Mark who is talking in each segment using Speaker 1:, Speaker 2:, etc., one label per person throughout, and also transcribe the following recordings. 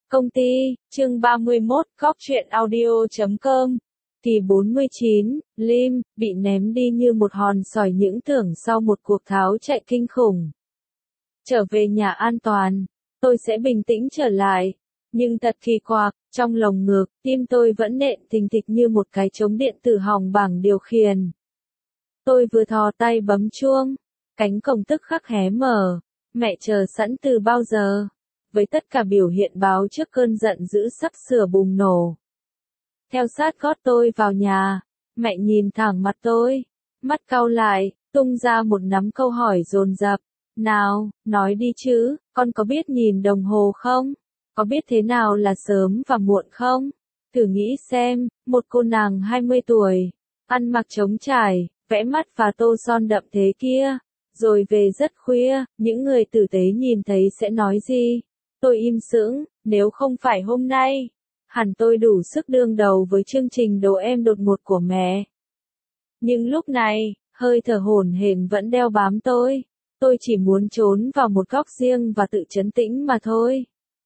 Speaker 1: Công ty, chương 31, Cóc truyện audio.com. Kỳ 49, Lim, bị ném đi như một hòn sỏi những tưởng sau một cuộc tháo chạy kinh khủng. Trở về nhà an toàn, tôi sẽ bình tĩnh trở lại. Nhưng thật kỳ quặc, trong lồng ngực, tim tôi vẫn nện thình thịch như một cái trống điện tử hỏng bảng điều khiển. Tôi vừa thò tay bấm chuông, cánh cổng tức khắc hé mở. Mẹ chờ sẵn từ bao giờ? Với tất cả biểu hiện báo trước cơn giận dữ sắp sửa bùng nổ. Theo sát gót tôi vào nhà, mẹ nhìn thẳng mặt tôi, mắt cau lại, tung ra một nắm câu hỏi dồn dập. Nào, nói đi chứ, con có biết nhìn đồng hồ không? Có biết thế nào là sớm và muộn không? Thử nghĩ xem, một cô nàng 20 tuổi, ăn mặc trống trải, vẽ mắt và tô son đậm thế kia, rồi về rất khuya, những người tử tế nhìn thấy sẽ nói gì? Tôi im sững, nếu không phải hôm nay, hẳn tôi đủ sức đương đầu với chương trình đồ em đột ngột của mẹ. Nhưng lúc này, hơi thở hổn hển vẫn đeo bám tôi chỉ muốn trốn vào một góc riêng và tự trấn tĩnh mà thôi.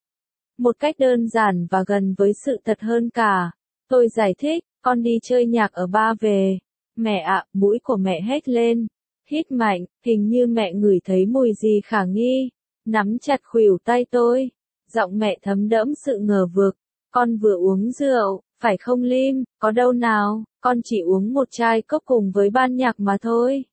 Speaker 1: Một cách đơn giản và gần với sự thật hơn cả, tôi giải thích, con đi chơi nhạc ở bar về. Mẹ ạ, mũi của mẹ hét lên, hít mạnh, hình như mẹ ngửi thấy mùi gì khả nghi, nắm chặt khuỷu tay tôi, giọng mẹ thấm đẫm sự ngờ vực, con vừa uống rượu, phải không Lim, có đâu nào, con chỉ uống một chai cốc cùng với ban nhạc mà thôi.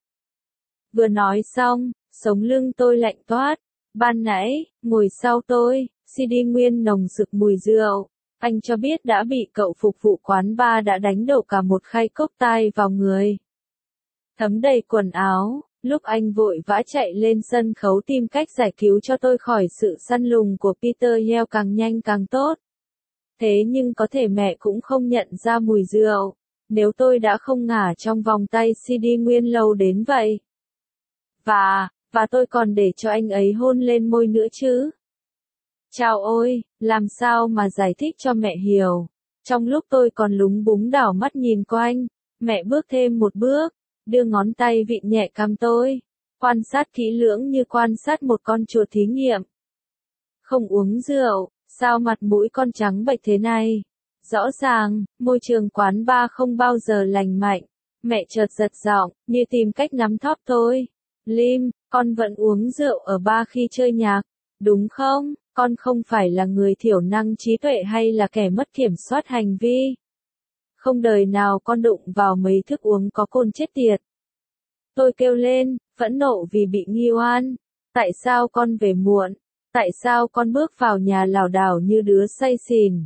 Speaker 1: Vừa nói xong, sống lưng tôi lạnh toát, ban nãy, ngồi sau tôi, CD Nguyên nồng sực mùi rượu, anh cho biết đã bị cậu phục vụ quán bar đã đánh đổ cả một khay cốc tai vào người. Thấm đầy quần áo, lúc anh vội vã chạy lên sân khấu tìm cách giải cứu cho tôi khỏi sự săn lùng của Peter Yell càng nhanh càng tốt. Thế nhưng có thể mẹ cũng không nhận ra mùi rượu, nếu tôi đã không ngả trong vòng tay CD Nguyên lâu đến vậy. Và tôi còn để cho anh ấy hôn lên môi nữa chứ. Chao ôi, làm sao mà giải thích cho mẹ hiểu. Trong lúc tôi còn lúng búng đảo mắt nhìn quanh, mẹ bước thêm một bước, đưa ngón tay vịn nhẹ cằm tôi, quan sát kỹ lưỡng như quan sát một con chuột thí nghiệm. Không uống rượu, sao mặt mũi con trắng bệch thế này? Rõ ràng, môi trường quán bar không bao giờ lành mạnh. Mẹ chợt giật giọng, như tìm cách nắm thóp tôi. Lim, con vẫn uống rượu ở bar khi chơi nhạc, đúng không? Con không phải là người thiểu năng trí tuệ hay là kẻ mất kiểm soát hành vi. Không đời nào con đụng vào mấy thức uống có cồn chết tiệt. Tôi kêu lên, phẫn nộ vì bị nghi oan. Tại sao con về muộn? Tại sao con bước vào nhà lảo đảo như đứa say xỉn?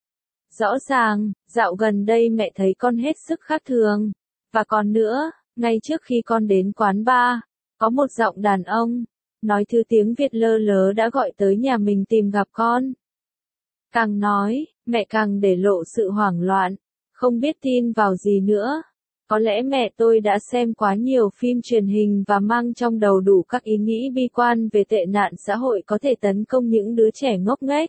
Speaker 1: Rõ ràng, dạo gần đây mẹ thấy con hết sức khác thường. Và còn nữa, ngay trước khi con đến quán bar, có một giọng đàn ông, nói thứ tiếng Việt lơ lớ đã gọi tới nhà mình tìm gặp con. Càng nói, mẹ càng để lộ sự hoảng loạn, không biết tin vào gì nữa. Có lẽ mẹ tôi đã xem quá nhiều phim truyền hình và mang trong đầu đủ các ý nghĩ bi quan về tệ nạn xã hội có thể tấn công những đứa trẻ ngốc nghếch.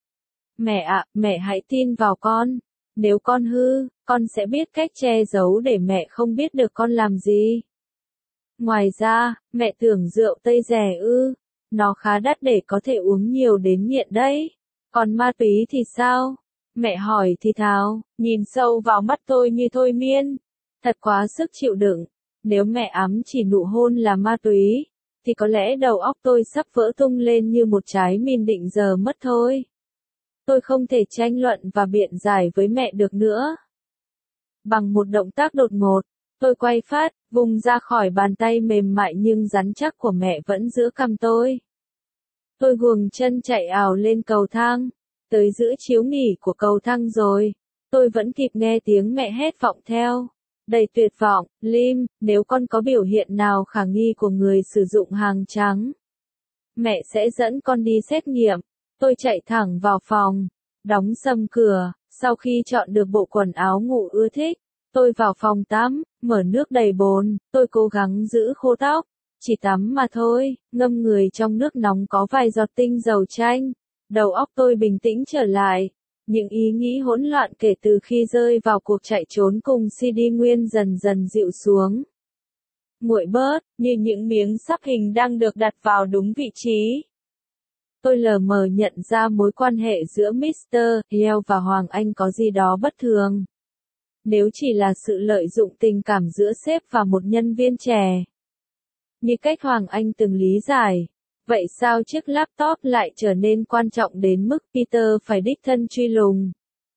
Speaker 1: Mẹ ạ, mẹ hãy tin vào con. Nếu con hư, con sẽ biết cách che giấu để mẹ không biết được con làm gì. Ngoài ra, mẹ tưởng rượu Tây rẻ ư, nó khá đắt để có thể uống nhiều đến nghiện đấy. Còn ma túy thì sao? Mẹ hỏi thì thào, nhìn sâu vào mắt tôi như thôi miên. Thật quá sức chịu đựng. Nếu mẹ ám chỉ nụ hôn là ma túy, thì có lẽ đầu óc tôi sắp vỡ tung lên như một trái mìn định giờ mất thôi. Tôi không thể tranh luận và biện giải với mẹ được nữa. Bằng một động tác đột ngột, tôi quay phát, vùng ra khỏi bàn tay mềm mại nhưng rắn chắc của mẹ vẫn giữ cằm tôi. Tôi guồng chân chạy ào lên cầu thang, tới giữa chiếu nghỉ của cầu thang rồi. Tôi vẫn kịp nghe tiếng mẹ hét vọng theo, đầy tuyệt vọng, Lim, nếu con có biểu hiện nào khả nghi của người sử dụng hàng trắng, mẹ sẽ dẫn con đi xét nghiệm. Tôi chạy thẳng vào phòng, đóng sầm cửa, sau khi chọn được bộ quần áo ngủ ưa thích, tôi vào phòng tắm, mở nước đầy bồn, tôi cố gắng giữ khô tóc, chỉ tắm mà thôi, ngâm người trong nước nóng có vài giọt tinh dầu chanh, đầu óc tôi bình tĩnh trở lại, những ý nghĩ hỗn loạn kể từ khi rơi vào cuộc chạy trốn cùng CD Nguyên dần dần dịu xuống. Nguội bớt, như những miếng sắp hình đang được đặt vào đúng vị trí. Tôi lờ mờ nhận ra mối quan hệ giữa Mr. Hill và Hoàng Anh có gì đó bất thường. Nếu chỉ là sự lợi dụng tình cảm giữa sếp và một nhân viên trẻ, như cách Hoàng Anh từng lý giải, vậy sao chiếc laptop lại trở nên quan trọng đến mức Peter phải đích thân truy lùng?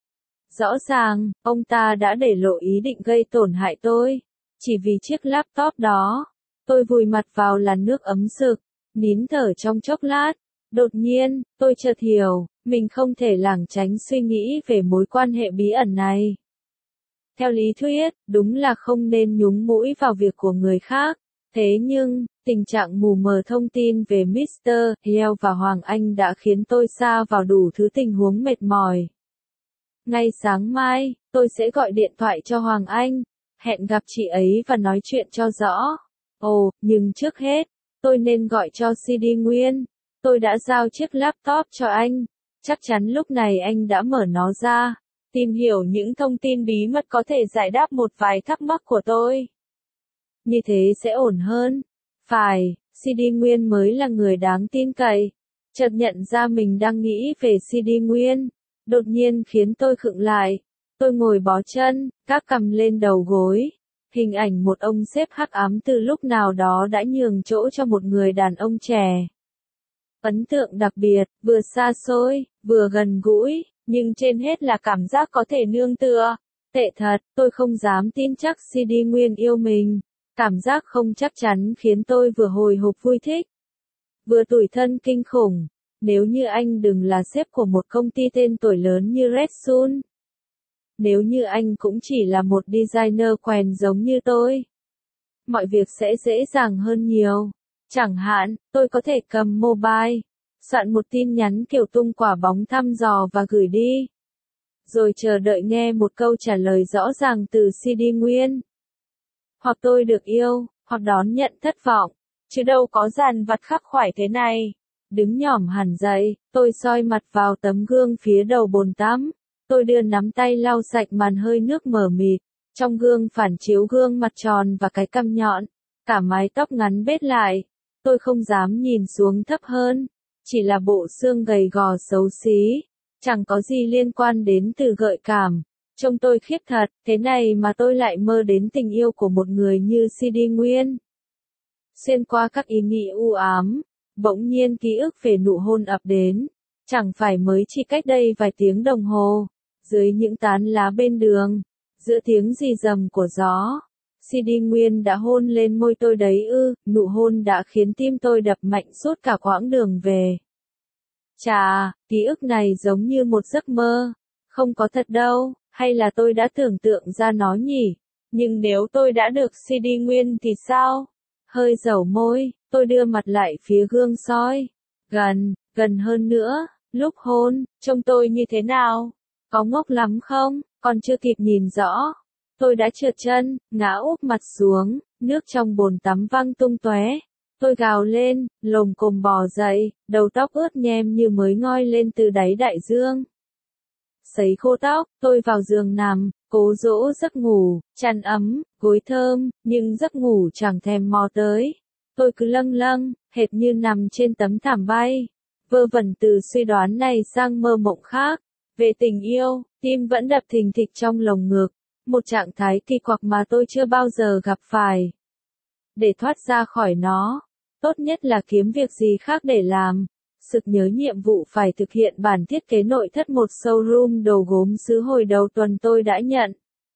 Speaker 1: Rõ ràng, ông ta đã để lộ ý định gây tổn hại tôi. Chỉ vì chiếc laptop đó, tôi vùi mặt vào làn nước ấm sực, nín thở trong chốc lát. Đột nhiên, tôi chợt hiểu, mình không thể lảng tránh suy nghĩ về mối quan hệ bí ẩn này. Theo lý thuyết, đúng là không nên nhúng mũi vào việc của người khác. Thế nhưng, tình trạng mù mờ thông tin về Mr. Hill và Hoàng Anh đã khiến tôi sa vào đủ thứ tình huống mệt mỏi. Ngay sáng mai, tôi sẽ gọi điện thoại cho Hoàng Anh, hẹn gặp chị ấy và nói chuyện cho rõ. Ồ, nhưng trước hết, tôi nên gọi cho CD Nguyên. Tôi đã giao chiếc laptop cho anh. Chắc chắn lúc này anh đã mở nó ra, tìm hiểu những thông tin bí mật có thể giải đáp một vài thắc mắc của tôi. Như thế sẽ ổn hơn. Phải, CD Nguyên mới là người đáng tin cậy. Chợt nhận ra mình đang nghĩ về CD Nguyên, đột nhiên khiến tôi khựng lại. Tôi ngồi bó chân, gác cằm lên đầu gối. Hình ảnh một ông sếp hắc ám từ lúc nào đó đã nhường chỗ cho một người đàn ông trẻ. Ấn tượng đặc biệt, vừa xa xôi, vừa gần gũi, nhưng trên hết là cảm giác có thể nương tựa. Tệ thật, tôi không dám tin chắc CD Nguyên yêu mình. Cảm giác không chắc chắn khiến tôi vừa hồi hộp vui thích, vừa tủi thân kinh khủng. Nếu như anh đừng là sếp của một công ty tên tuổi lớn như Red Sun. Nếu như anh cũng chỉ là một designer quèn giống như tôi, mọi việc sẽ dễ dàng hơn nhiều. Chẳng hạn, tôi có thể cầm mobile, soạn một tin nhắn kiểu tung quả bóng thăm dò và gửi đi. Rồi chờ đợi nghe một câu trả lời rõ ràng từ CD Nguyên. Hoặc tôi được yêu, hoặc đón nhận thất vọng. Chứ đâu có dàn vặt khắc khoải thế này. Đứng nhỏm hẳn dậy, tôi soi mặt vào tấm gương phía đầu bồn tắm. Tôi đưa nắm tay lau sạch màn hơi nước mờ mịt. Trong gương phản chiếu gương mặt tròn và cái cằm nhọn. Cả mái tóc ngắn bết lại. Tôi không dám nhìn xuống thấp hơn. Chỉ là bộ xương gầy gò xấu xí. Chẳng có gì liên quan đến từ gợi cảm. Trông tôi khiếp thật, thế này mà tôi lại mơ đến tình yêu của một người như CD Nguyên. Xuyên qua các ý nghĩ u ám, bỗng nhiên ký ức về nụ hôn ập đến. Chẳng phải mới chỉ cách đây vài tiếng đồng hồ, dưới những tán lá bên đường, giữa tiếng rì rầm của gió. CD Nguyên đã hôn lên môi tôi đấy ư, nụ hôn đã khiến tim tôi đập mạnh suốt cả quãng đường về. Chà, ký ức này giống như một giấc mơ, không có thật đâu. Hay là tôi đã tưởng tượng ra nó nhỉ? Nhưng nếu tôi đã được CD Nguyên thì sao? Hơi dẩu môi, tôi đưa mặt lại phía gương soi. Gần hơn nữa, lúc hôn, trông tôi như thế nào? Có ngốc lắm không? Còn chưa kịp nhìn rõ. Tôi đã trượt chân, ngã úp mặt xuống, nước trong bồn tắm văng tung tóe. Tôi gào lên, lồm cồm bò dậy, đầu tóc ướt nhem như mới ngoi lên từ đáy đại dương. Sấy khô tóc, tôi vào giường nằm, cố dỗ giấc ngủ, chăn ấm, gối thơm, nhưng giấc ngủ chẳng thèm mò tới. Tôi cứ lâng lâng, hệt như nằm trên tấm thảm bay, vơ vẩn từ suy đoán này sang mơ mộng khác. Về tình yêu, tim vẫn đập thình thịch trong lồng ngực, một trạng thái kỳ quặc mà tôi chưa bao giờ gặp phải. Để thoát ra khỏi nó, tốt nhất là kiếm việc gì khác để làm. Sực nhớ nhiệm vụ phải thực hiện bản thiết kế nội thất một showroom đồ gốm sứ hồi đầu tuần tôi đã nhận.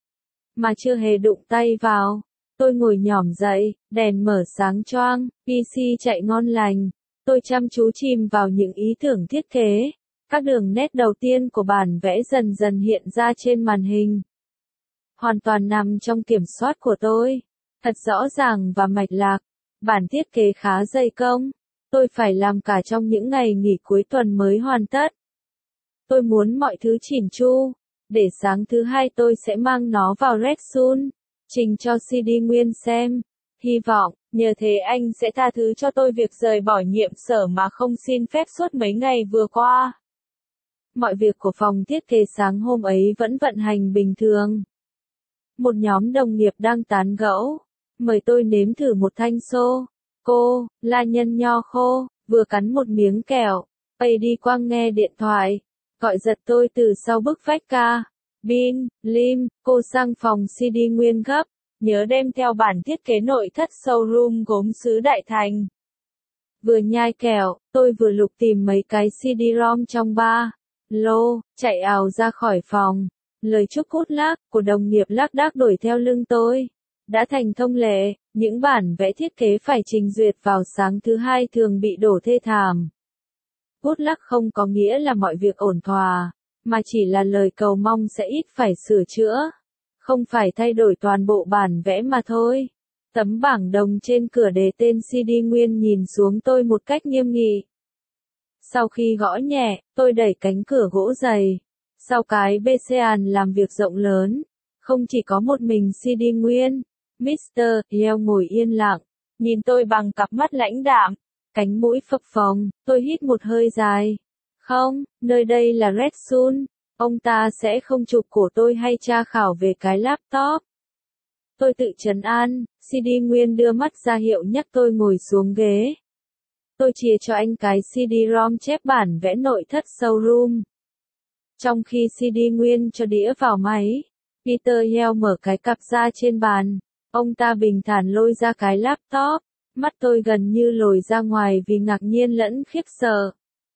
Speaker 1: Mà chưa hề đụng tay vào. Tôi ngồi nhỏm dậy, đèn mở sáng choang, PC chạy ngon lành. Tôi chăm chú chìm vào những ý tưởng thiết kế. Các đường nét đầu tiên của bản vẽ dần dần hiện ra trên màn hình. Hoàn toàn nằm trong kiểm soát của tôi. Thật rõ ràng và mạch lạc. Bản thiết kế khá dày công. Tôi phải làm cả trong những ngày nghỉ cuối tuần mới hoàn tất. Tôi muốn mọi thứ chỉn chu, để sáng thứ hai tôi sẽ mang nó vào Red Sun, trình cho CD Nguyên xem. Hy vọng, nhờ thế anh sẽ tha thứ cho tôi việc rời bỏ nhiệm sở mà không xin phép suốt mấy ngày vừa qua. Mọi việc của phòng thiết kế sáng hôm ấy vẫn vận hành bình thường. Một nhóm đồng nghiệp đang tán gẫu, mời tôi nếm thử một thanh sô cô la nhân nho khô, vừa cắn một miếng kẹo, Pay đi quang nghe điện thoại, gọi giật tôi từ sau bức vách ca. Bin, Lim, cô sang phòng CD Nguyên gấp, nhớ đem theo bản thiết kế nội thất showroom gốm sứ Đại Thành. Vừa nhai kẹo, tôi vừa lục tìm mấy cái CD-ROM trong ba lô, chạy ào ra khỏi phòng. Lời chúc hút lác của đồng nghiệp lác đác đuổi theo lưng tôi. Đã thành thông lệ, những bản vẽ thiết kế phải trình duyệt vào sáng thứ hai thường bị đổ thê thảm. Good luck không có nghĩa là mọi việc ổn thỏa, mà chỉ là lời cầu mong sẽ ít phải sửa chữa. Không phải thay đổi toàn bộ bản vẽ mà thôi. Tấm bảng đồng trên cửa đề tên CD Nguyên nhìn xuống tôi một cách nghiêm nghị. Sau khi gõ nhẹ, tôi đẩy cánh cửa gỗ dày. Sau cái bê-xê-àn làm việc rộng lớn, không chỉ có một mình CD Nguyên, Mr. Yeo ngồi yên lặng, nhìn tôi bằng cặp mắt lãnh đạm, cánh mũi phập phồng, tôi hít một hơi dài. Không, nơi đây là Red Sun, ông ta sẽ không chụp cổ tôi hay tra khảo về cái laptop. Tôi tự trấn an, CD Nguyên đưa mắt ra hiệu nhắc tôi ngồi xuống ghế. Tôi chia cho anh cái CD-ROM chép bản vẽ nội thất showroom. Trong khi CD Nguyên cho đĩa vào máy, Peter Yeo mở cái cặp ra trên bàn. Ông ta bình thản lôi ra cái laptop. Mắt tôi gần như lồi ra ngoài vì ngạc nhiên lẫn khiếp sợ.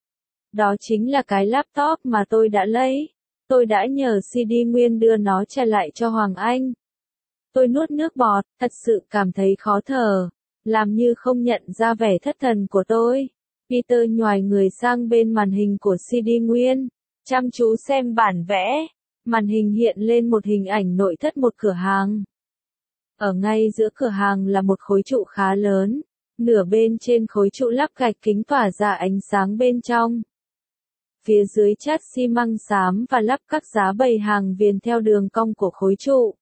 Speaker 1: Đó chính là cái laptop mà tôi đã lấy. Tôi đã nhờ CD Nguyên đưa nó trả lại cho Hoàng Anh. Tôi nuốt nước bọt, thật sự cảm thấy khó thở. Làm như không nhận ra vẻ thất thần của tôi. Peter nhoài người sang bên màn hình của CD Nguyên, chăm chú xem bản vẽ. Màn hình hiện lên một hình ảnh nội thất một cửa hàng. Ở ngay giữa cửa hàng là một khối trụ khá lớn. Nửa bên trên khối trụ lắp gạch kính tỏa ra ánh sáng bên trong. Phía dưới chát xi măng xám và lắp các giá bày hàng viền theo đường cong của khối trụ.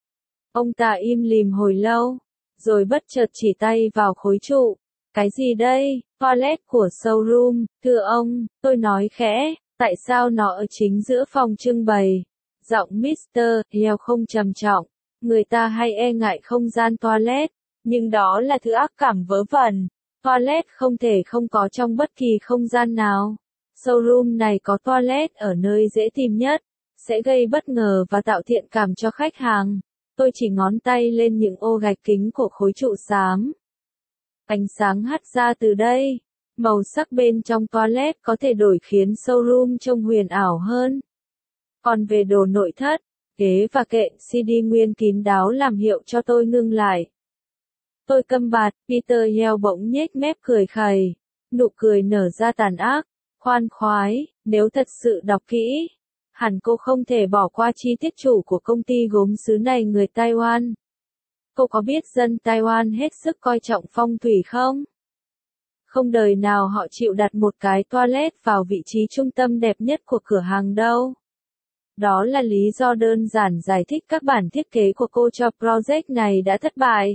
Speaker 1: Ông ta im lìm hồi lâu, rồi bất chợt chỉ tay vào khối trụ. Cái gì đây? Toilet của showroom, thưa ông, tôi nói khẽ, tại sao nó ở chính giữa phòng trưng bày? Giọng Mr. Yeo không trầm trọng, người ta hay e ngại không gian toilet, nhưng đó là thứ ác cảm vớ vẩn. Toilet không thể không có trong bất kỳ không gian nào. Showroom này có toilet ở nơi dễ tìm nhất, sẽ gây bất ngờ và tạo thiện cảm cho khách hàng. Tôi chỉ ngón tay lên những ô gạch kính của khối trụ xám. Ánh sáng hắt ra từ đây. Màu sắc bên trong toilet có thể đổi khiến showroom trông huyền ảo hơn. Còn về đồ nội thất, ghế và kệ CD Nguyên kín đáo làm hiệu cho tôi ngưng lại. Tôi câm bạt, Peter Yeo bỗng nhếch mép cười khẩy. Nụ cười nở ra tàn ác, khoan khoái, nếu thật sự đọc kỹ. Hẳn cô không thể bỏ qua chi tiết chủ của công ty gốm sứ này người Taiwan. Cô có biết dân Taiwan hết sức coi trọng phong thủy không? Không đời nào họ chịu đặt một cái toilet vào vị trí trung tâm đẹp nhất của cửa hàng đâu. Đó là lý do đơn giản giải thích các bản thiết kế của cô cho project này đã thất bại.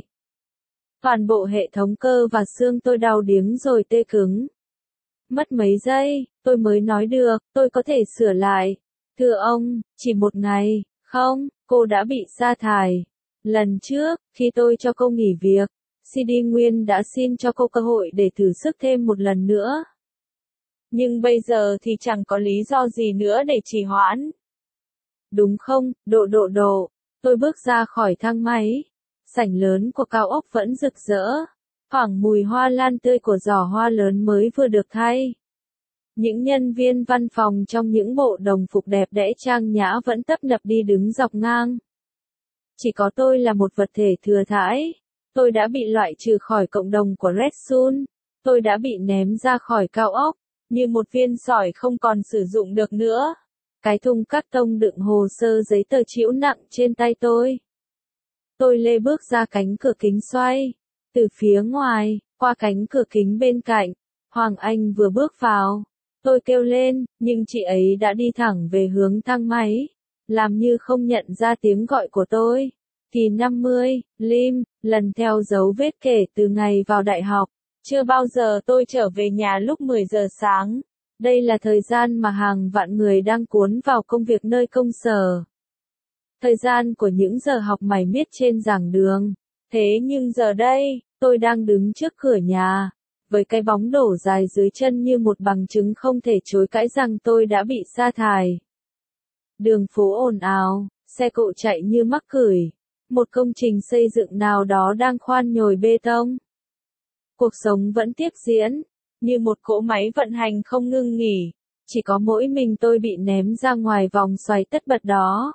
Speaker 1: Toàn bộ hệ thống cơ và xương tôi đau điếng rồi tê cứng. Mất mấy giây, tôi mới nói được, tôi có thể sửa lại. Thưa ông, chỉ một ngày, không, cô đã bị sa thải. Lần trước, khi tôi cho cô nghỉ việc, CD Nguyên đã xin cho cô cơ hội để thử sức thêm một lần nữa. Nhưng bây giờ thì chẳng có lý do gì nữa để trì hoãn. Đúng không, độ. Tôi bước ra khỏi thang máy. Sảnh lớn của cao ốc vẫn rực rỡ. Thoảng mùi hoa lan tươi của giỏ hoa lớn mới vừa được thay. Những nhân viên văn phòng trong những bộ đồng phục đẹp đẽ trang nhã vẫn tấp nập đi đứng dọc ngang. Chỉ có tôi là một vật thể thừa thãi. Tôi đã bị loại trừ khỏi cộng đồng của Red Sun. Tôi đã bị ném ra khỏi cao ốc, như một viên sỏi không còn sử dụng được nữa. Cái thùng cát tông đựng hồ sơ giấy tờ trĩu nặng trên tay tôi. Tôi lê bước ra cánh cửa kính xoay. Từ phía ngoài, qua cánh cửa kính bên cạnh, Hoàng Anh vừa bước vào. Tôi kêu lên, nhưng chị ấy đã đi thẳng về hướng thang máy, làm như không nhận ra tiếng gọi của tôi. Kỳ 50, Lim, lần theo dấu vết kể từ ngày vào đại học. Chưa bao giờ tôi trở về nhà lúc 10 giờ sáng. Đây là thời gian mà hàng vạn người đang cuốn vào công việc nơi công sở. Thời gian của những giờ học mải miết trên giảng đường. Thế nhưng giờ đây, tôi đang đứng trước cửa nhà. với cái bóng đổ dài dưới chân như một bằng chứng không thể chối cãi rằng tôi đã bị sa thải. Đường phố ồn ào, xe cộ chạy như mắc cửi, một công trình xây dựng nào đó đang khoan nhồi bê tông. Cuộc sống vẫn tiếp diễn, như một cỗ máy vận hành không ngưng nghỉ, chỉ có mỗi mình tôi bị ném ra ngoài vòng xoáy tất bật đó.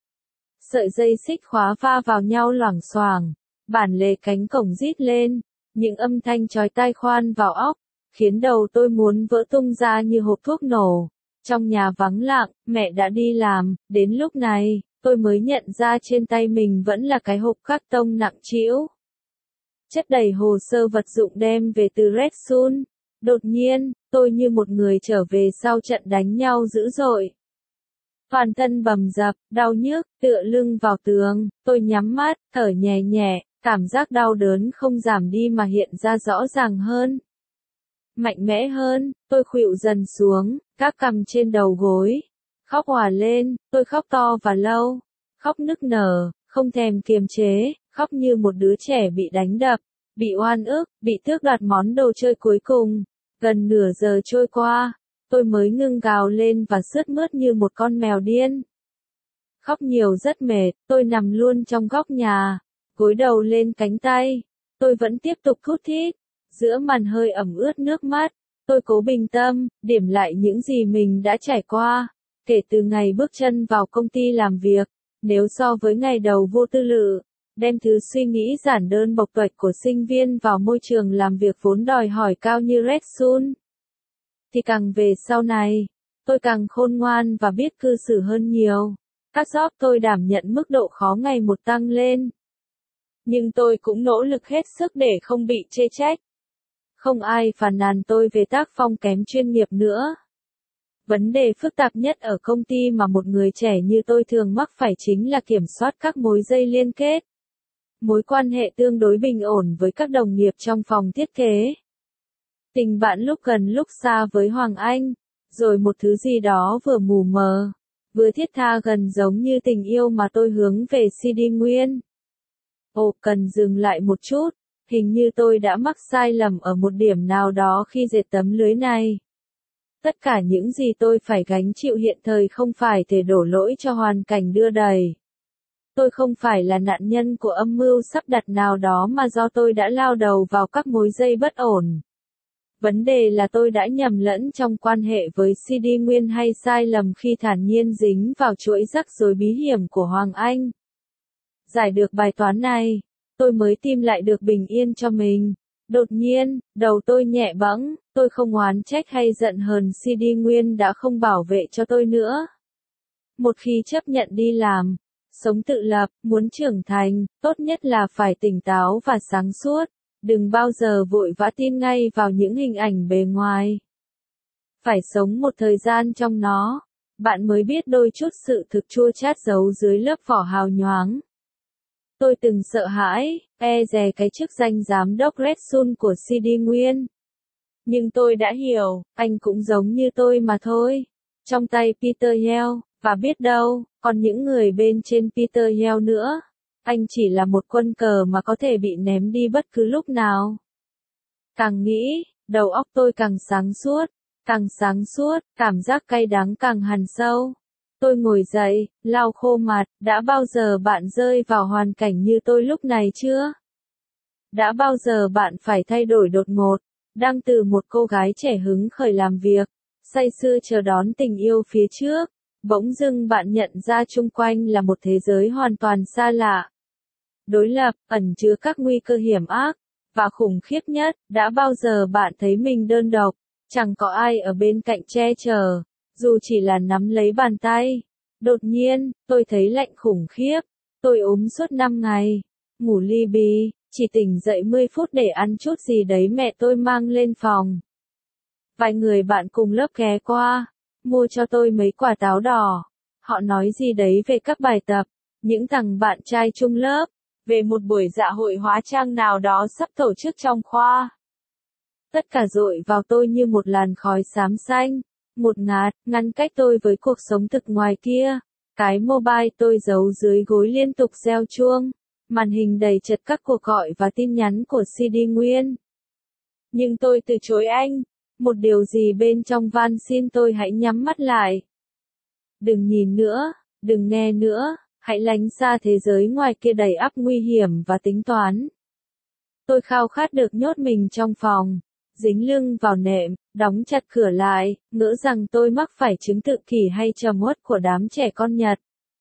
Speaker 1: Sợi dây xích khóa va vào nhau loảng xoảng, bản lề cánh cổng rít lên, những âm thanh chói tai khoan vào óc, khiến đầu tôi muốn vỡ tung ra như hộp thuốc nổ. Trong nhà vắng lặng, mẹ đã đi làm, đến lúc này, tôi mới nhận ra trên tay mình vẫn là cái hộp cát tông nặng trĩu. Chất đầy hồ sơ vật dụng đem về từ Red Sun. Đột nhiên, tôi như một người trở về sau trận đánh nhau dữ dội. Toàn thân bầm dập, đau nhức, tựa lưng vào tường, tôi nhắm mắt, thở nhẹ nhẹ, cảm giác đau đớn không giảm đi mà hiện ra rõ ràng hơn. Mạnh mẽ hơn, tôi khuỵu dần xuống, các cằm trên đầu gối. Khóc òa lên, tôi khóc to và lâu. Khóc nức nở, không thèm kiềm chế, khóc như một đứa trẻ bị đánh đập, bị oan ức, bị tước đoạt món đồ chơi cuối cùng. Gần nửa giờ trôi qua, tôi mới ngưng gào lên và sướt mướt như một con mèo điên. Khóc nhiều rất mệt, tôi nằm luôn trong góc nhà, gối đầu lên cánh tay. Tôi vẫn tiếp tục thút thít, giữa màn hơi ẩm ướt nước mắt. Tôi cố bình tâm, điểm lại những gì mình đã trải qua, kể từ ngày bước chân vào công ty làm việc. Nếu so với ngày đầu vô tư lự, đem thứ suy nghĩ giản đơn bộc tuệch của sinh viên vào môi trường làm việc vốn đòi hỏi cao như Red Sun, thì càng về sau này, tôi càng khôn ngoan và biết cư xử hơn nhiều. Các job tôi đảm nhận mức độ khó ngày một tăng lên. Nhưng tôi cũng nỗ lực hết sức để không bị chê trách. Không ai phàn nàn tôi về tác phong kém chuyên nghiệp nữa. Vấn đề phức tạp nhất ở công ty mà một người trẻ như tôi thường mắc phải chính là kiểm soát các mối dây liên kết. Mối quan hệ tương đối bình ổn với các đồng nghiệp trong phòng thiết kế. Tình bạn lúc gần lúc xa với Hoàng Anh, rồi một thứ gì đó vừa mù mờ, vừa thiết tha gần giống như tình yêu mà tôi hướng về CD Nguyên. Ồ, cần dừng lại một chút, hình như tôi đã mắc sai lầm ở một điểm nào đó khi dệt tấm lưới này. Tất cả những gì tôi phải gánh chịu hiện thời không phải thể đổ lỗi cho hoàn cảnh đưa đẩy. Tôi không phải là nạn nhân của âm mưu sắp đặt nào đó mà do tôi đã lao đầu vào các mối dây bất ổn. Vấn đề là tôi đã nhầm lẫn trong quan hệ với CD Nguyên hay sai lầm khi thản nhiên dính vào chuỗi rắc rối bí hiểm của Hoàng Anh. Giải được bài toán này, tôi mới tìm lại được bình yên cho mình. Đột nhiên, đầu tôi nhẹ bẫng, tôi không oán trách hay giận hờn CD Nguyên đã không bảo vệ cho tôi nữa. Một khi chấp nhận đi làm, sống tự lập, muốn trưởng thành, tốt nhất là phải tỉnh táo và sáng suốt. Đừng bao giờ vội vã tin ngay vào những hình ảnh bề ngoài. Phải sống một thời gian trong nó, bạn mới biết đôi chút sự thực chua chát giấu dưới lớp vỏ hào nhoáng. Tôi từng sợ hãi, dè cái chức danh giám đốc Red Sun của CD Nguyên. Nhưng tôi đã hiểu, anh cũng giống như tôi mà thôi. Trong tay Peter Yell, và biết đâu, còn những người bên trên Peter Yell nữa. Anh chỉ là một quân cờ mà có thể bị ném đi bất cứ lúc nào. Càng nghĩ, đầu óc tôi càng sáng suốt, cảm giác cay đắng càng hằn sâu. Tôi ngồi dậy, lau khô mặt, đã bao giờ bạn rơi vào hoàn cảnh như tôi lúc này chưa? Đã bao giờ bạn phải thay đổi đột ngột, đang từ một cô gái trẻ hứng khởi làm việc, say sưa chờ đón tình yêu phía trước, bỗng dưng bạn nhận ra chung quanh là một thế giới hoàn toàn xa lạ. Đối lập, ẩn chứa các nguy cơ hiểm ác, và khủng khiếp nhất, đã bao giờ bạn thấy mình đơn độc, chẳng có ai ở bên cạnh che chở, dù chỉ là nắm lấy bàn tay. Đột nhiên, tôi thấy lạnh khủng khiếp, tôi ốm suốt 5 ngày, ngủ li bì, chỉ tỉnh dậy 10 phút để ăn chút gì đấy mẹ tôi mang lên phòng. Vài người bạn cùng lớp ghé qua, mua cho tôi mấy quả táo đỏ. Họ nói gì đấy về các bài tập, những thằng bạn trai chung lớp, về một buổi dạ hội hóa trang nào đó sắp tổ chức trong khoa. Tất cả dội vào tôi như một làn khói xám xanh, một ngạt, ngăn cách tôi với cuộc sống thực ngoài kia. Cái mobile tôi giấu dưới gối liên tục reo chuông, màn hình đầy chật các cuộc gọi và tin nhắn của CD Nguyên. Nhưng tôi từ chối anh. Một điều gì bên trong van xin tôi hãy nhắm mắt lại. Đừng nhìn nữa, đừng nghe nữa, hãy lánh xa thế giới ngoài kia đầy ắp nguy hiểm và tính toán. Tôi khao khát được nhốt mình trong phòng, dính lưng vào nệm, đóng chặt cửa lại, ngỡ rằng tôi mắc phải chứng tự kỷ hay trầm uất của đám trẻ con Nhật.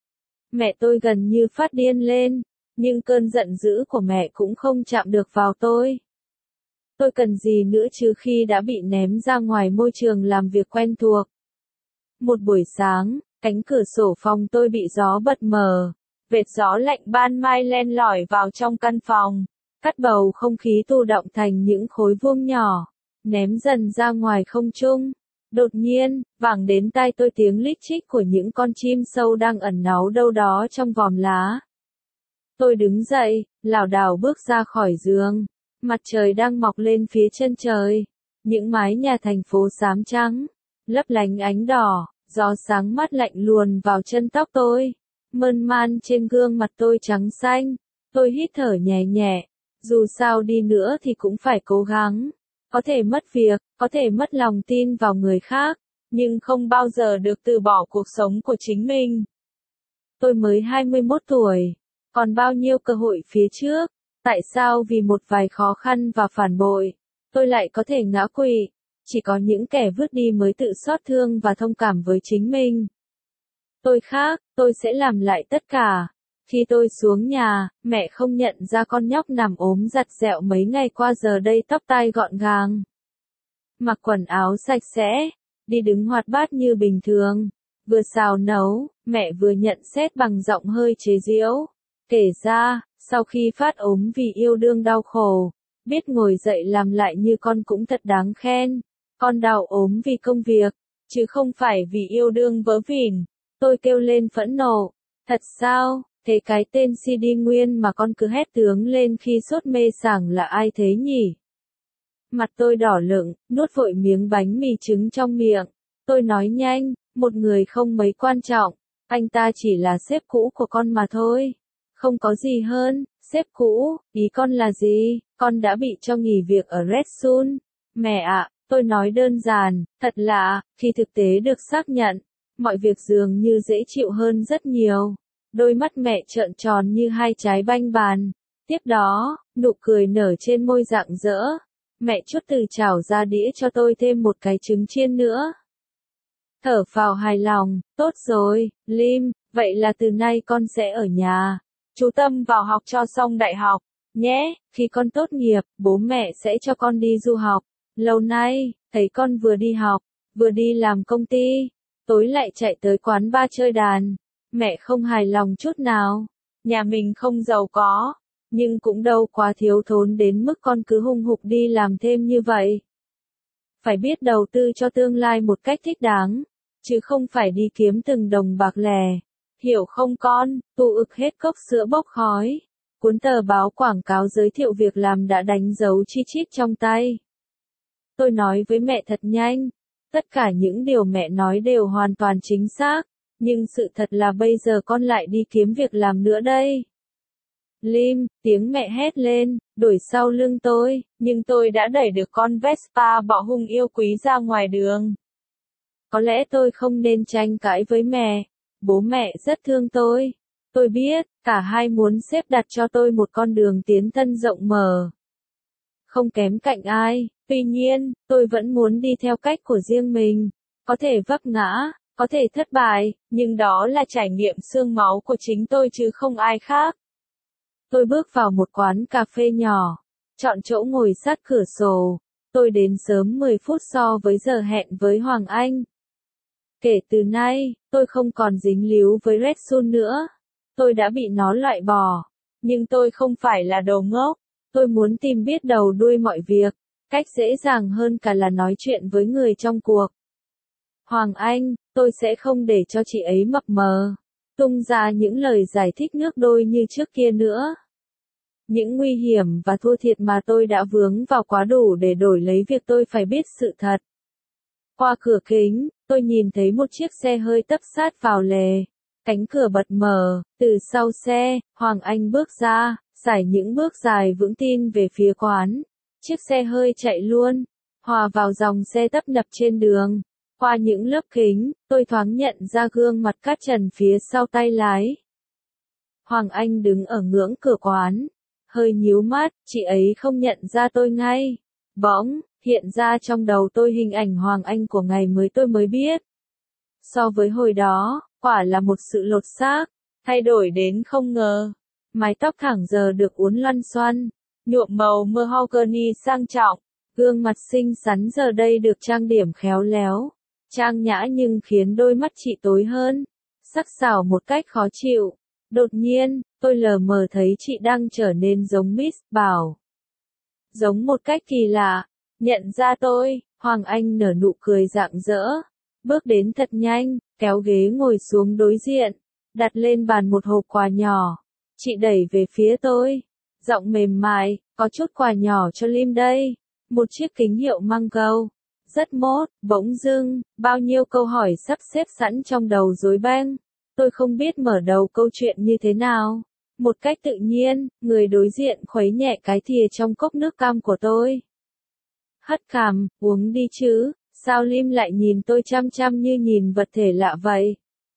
Speaker 1: Mẹ tôi gần như phát điên lên, nhưng cơn giận dữ của mẹ cũng không chạm được vào tôi. Tôi cần gì nữa chứ khi đã bị ném ra ngoài môi trường làm việc quen thuộc. Một buổi sáng, cánh cửa sổ phòng tôi bị gió bật mở, vệt gió lạnh ban mai len lỏi vào trong căn phòng, cắt bầu không khí tù động thành những khối vuông nhỏ, ném dần ra ngoài không trung. Đột nhiên, vang đến tai tôi tiếng lít chích của những con chim sâu đang ẩn náu đâu đó trong vòm lá. Tôi đứng dậy, lảo đảo bước ra khỏi giường. Mặt trời đang mọc lên phía chân trời. Những mái nhà thành phố xám trắng, lấp lánh ánh đỏ, gió sáng mát lạnh luồn vào chân tóc tôi. Mơn man trên gương mặt tôi trắng xanh. Tôi hít thở nhẹ nhẹ. Dù sao đi nữa thì cũng phải cố gắng. Có thể mất việc, có thể mất lòng tin vào người khác, nhưng không bao giờ được từ bỏ cuộc sống của chính mình. Tôi mới 21 tuổi, còn bao nhiêu cơ hội phía trước. Tại sao vì một vài khó khăn và phản bội, tôi lại có thể ngã quỵ? Chỉ có những kẻ vứt đi mới tự xót thương và thông cảm với chính mình. Tôi khác, tôi sẽ làm lại tất cả. Khi tôi xuống nhà, mẹ không nhận ra con nhóc nằm ốm giặt dẹo mấy ngày qua giờ đây tóc tai gọn gàng. Mặc quần áo sạch sẽ, đi đứng hoạt bát như bình thường. Vừa xào nấu, mẹ vừa nhận xét bằng giọng hơi chế giễu. Kể ra, sau khi phát ốm vì yêu đương đau khổ, biết ngồi dậy làm lại như con cũng thật đáng khen. Con đau ốm vì công việc, chứ không phải vì yêu đương vớ vẩn. Tôi kêu lên phẫn nộ. Thật sao? Thế cái tên CD Nguyên mà con cứ hét tướng lên khi sốt mê sảng là ai thế nhỉ? Mặt tôi đỏ lựng, nuốt vội miếng bánh mì trứng trong miệng. Tôi nói nhanh, một người không mấy quan trọng, anh ta chỉ là sếp cũ của con mà thôi. Không có gì hơn, sếp cũ, ý con là gì? Con đã bị cho nghỉ việc ở Red Sun. Mẹ ạ, tôi nói đơn giản, thật lạ, khi thực tế được xác nhận, mọi việc dường như dễ chịu hơn rất nhiều. Đôi mắt mẹ trợn tròn như hai trái banh bàn. Tiếp đó, nụ cười nở trên môi rạng rỡ. Mẹ chút từ chảo ra đĩa cho tôi thêm một cái trứng chiên nữa. Thở phào hài lòng, tốt rồi, Lim, vậy là từ nay con sẽ ở nhà. Chú tâm vào học cho xong đại học, nhé, khi con tốt nghiệp, bố mẹ sẽ cho con đi du học. Lâu nay, thấy con vừa đi học, vừa đi làm công ty, tối lại chạy tới quán bar chơi đàn. Mẹ không hài lòng chút nào. Nhà mình không giàu có, nhưng cũng đâu quá thiếu thốn đến mức con cứ hùng hục đi làm thêm như vậy. Phải biết đầu tư cho tương lai một cách thích đáng, chứ không phải đi kiếm từng đồng bạc lẻ. Hiểu không con? Tu ực hết cốc sữa bốc khói. Cuốn tờ báo quảng cáo giới thiệu việc làm đã đánh dấu chi chít trong tay. Tôi nói với mẹ thật nhanh. Tất cả những điều mẹ nói đều hoàn toàn chính xác. Nhưng sự thật là bây giờ con lại đi kiếm việc làm nữa đây. Lim, tiếng mẹ hét lên, đuổi sau lưng tôi, nhưng tôi đã đẩy được con Vespa bọ hung yêu quý ra ngoài đường. Có lẽ tôi không nên tranh cãi với mẹ. Bố mẹ rất thương tôi. Tôi biết, cả hai muốn xếp đặt cho tôi một con đường tiến thân rộng mở. Không kém cạnh ai, tuy nhiên, tôi vẫn muốn đi theo cách của riêng mình. Có thể vấp ngã, có thể thất bại, nhưng đó là trải nghiệm xương máu của chính tôi chứ không ai khác. Tôi bước vào một quán cà phê nhỏ, chọn chỗ ngồi sát cửa sổ. Tôi đến sớm 10 phút so với giờ hẹn với Hoàng Anh. Kể từ nay, tôi không còn dính líu với Red Sun nữa. Tôi đã bị nó loại bỏ. Nhưng tôi không phải là đồ ngốc. Tôi muốn tìm biết đầu đuôi mọi việc. Cách dễ dàng hơn cả là nói chuyện với người trong cuộc. Hoàng Anh, tôi sẽ không để cho chị ấy mập mờ. Tung ra những lời giải thích nước đôi như trước kia nữa. Những nguy hiểm và thua thiệt mà tôi đã vướng vào quá đủ để đổi lấy việc tôi phải biết sự thật. Qua cửa kính, tôi nhìn thấy một chiếc xe hơi tấp sát vào lề. Cánh cửa bật mở, từ sau xe, Hoàng Anh bước ra, sải những bước dài vững tin về phía quán. Chiếc xe hơi chạy luôn, hòa vào dòng xe tấp nập trên đường. Qua những lớp kính, tôi thoáng nhận ra gương mặt cát trần phía sau tay lái. Hoàng Anh đứng ở ngưỡng cửa quán, hơi nhíu mắt, chị ấy không nhận ra tôi ngay. Bỗng, hiện ra trong đầu tôi hình ảnh Hoàng Anh của ngày mới tôi mới biết. So với hồi đó, quả là một sự lột xác, thay đổi đến không ngờ. Mái tóc thẳng giờ được uốn loăn xoăn, nhuộm màu mahogany sang trọng, gương mặt xinh xắn giờ đây được trang điểm khéo léo, trang nhã nhưng khiến đôi mắt chị tối hơn, sắc sảo một cách khó chịu. Đột nhiên, tôi lờ mờ thấy chị đang trở nên giống Miss Bảo. Giống một cách kỳ lạ, nhận ra tôi, Hoàng Anh nở nụ cười rạng rỡ, bước đến thật nhanh, kéo ghế ngồi xuống đối diện, đặt lên bàn một hộp quà nhỏ. Chị đẩy về phía tôi, giọng mềm mại, có chút quà nhỏ cho Lim đây, một chiếc kính hiệu măng câu. Rất mốt, bỗng dưng, bao nhiêu câu hỏi sắp xếp sẵn trong đầu rối beng. Tôi không biết mở đầu câu chuyện như thế nào. Một cách tự nhiên, người đối diện khuấy nhẹ cái thìa trong cốc nước cam của tôi. Hất cằm, uống đi chứ, sao Lim lại nhìn tôi chăm chăm như nhìn vật thể lạ vậy?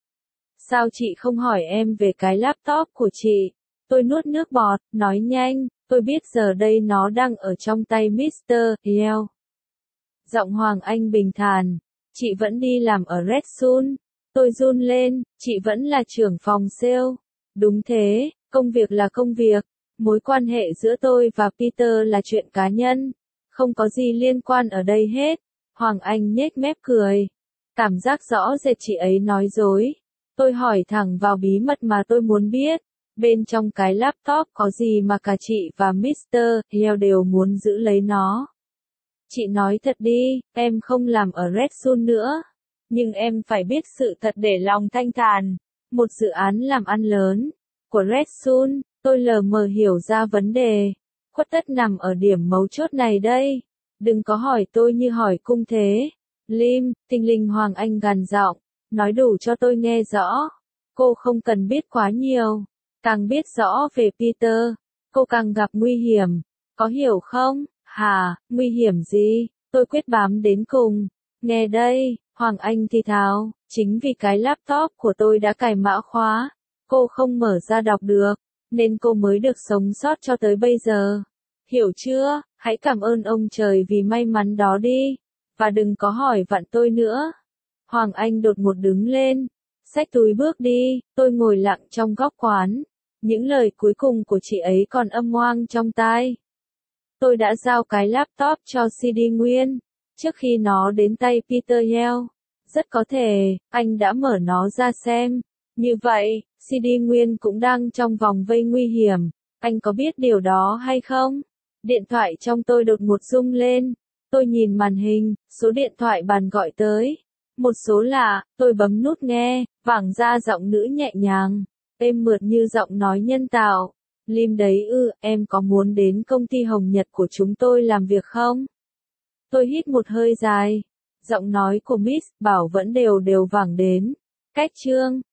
Speaker 1: Sao chị không hỏi em về cái laptop của chị? Tôi nuốt nước bọt, nói nhanh, tôi biết giờ đây nó đang ở trong tay Mr. Yeo. Giọng Hoàng Anh bình thản, chị vẫn đi làm ở Red Sun. Tôi run lên, chị vẫn là trưởng phòng sale. Đúng thế, công việc là công việc, mối quan hệ giữa tôi và Peter là chuyện cá nhân, không có gì liên quan ở đây hết. Hoàng Anh nhếch mép cười, cảm giác rõ rệt chị ấy nói dối. Tôi hỏi thẳng vào bí mật mà tôi muốn biết, bên trong cái laptop có gì mà cả chị và Mr. Yeo đều muốn giữ lấy nó. Chị nói thật đi, em không làm ở Red Sun nữa. Nhưng em phải biết sự thật để lòng thanh thản. Một dự án làm ăn lớn của Red Sun, tôi lờ mờ hiểu ra vấn đề. Khuất tất nằm ở điểm mấu chốt này đây. Đừng có hỏi tôi như hỏi cung thế. Lim, tinh linh Hoàng Anh gằn giọng, nói đủ cho tôi nghe rõ. Cô không cần biết quá nhiều. Càng biết rõ về Peter, cô càng gặp nguy hiểm. Có hiểu không? Hả, nguy hiểm gì? Tôi quyết bám đến cùng. Nghe đây, Hoàng Anh thì thào, chính vì cái laptop của tôi đã cài mã khóa, cô không mở ra đọc được, nên cô mới được sống sót cho tới bây giờ. Hiểu chưa? Hãy cảm ơn ông trời vì may mắn đó đi, và đừng có hỏi vặn tôi nữa. Hoàng Anh đột ngột đứng lên, xách túi bước đi, tôi ngồi lặng trong góc quán. Những lời cuối cùng của chị ấy còn âm oang trong tai. Tôi đã giao cái laptop cho CD Nguyên, trước khi nó đến tay Peter Yeo. Rất có thể, anh đã mở nó ra xem. Như vậy, CD Nguyên cũng đang trong vòng vây nguy hiểm. Anh có biết điều đó hay không? Điện thoại trong tôi đột ngột rung lên. Tôi nhìn màn hình, số điện thoại bàn gọi tới. Một số lạ, tôi bấm nút nghe, vẳng ra giọng nữ nhẹ nhàng, êm mượt như giọng nói nhân tạo. Lim đấy ư, em có muốn đến công ty Hồng Nhật của chúng tôi làm việc không? Tôi hít một hơi dài. Giọng nói của Miss Bảo vẫn đều đều vẳng đến. Cách chương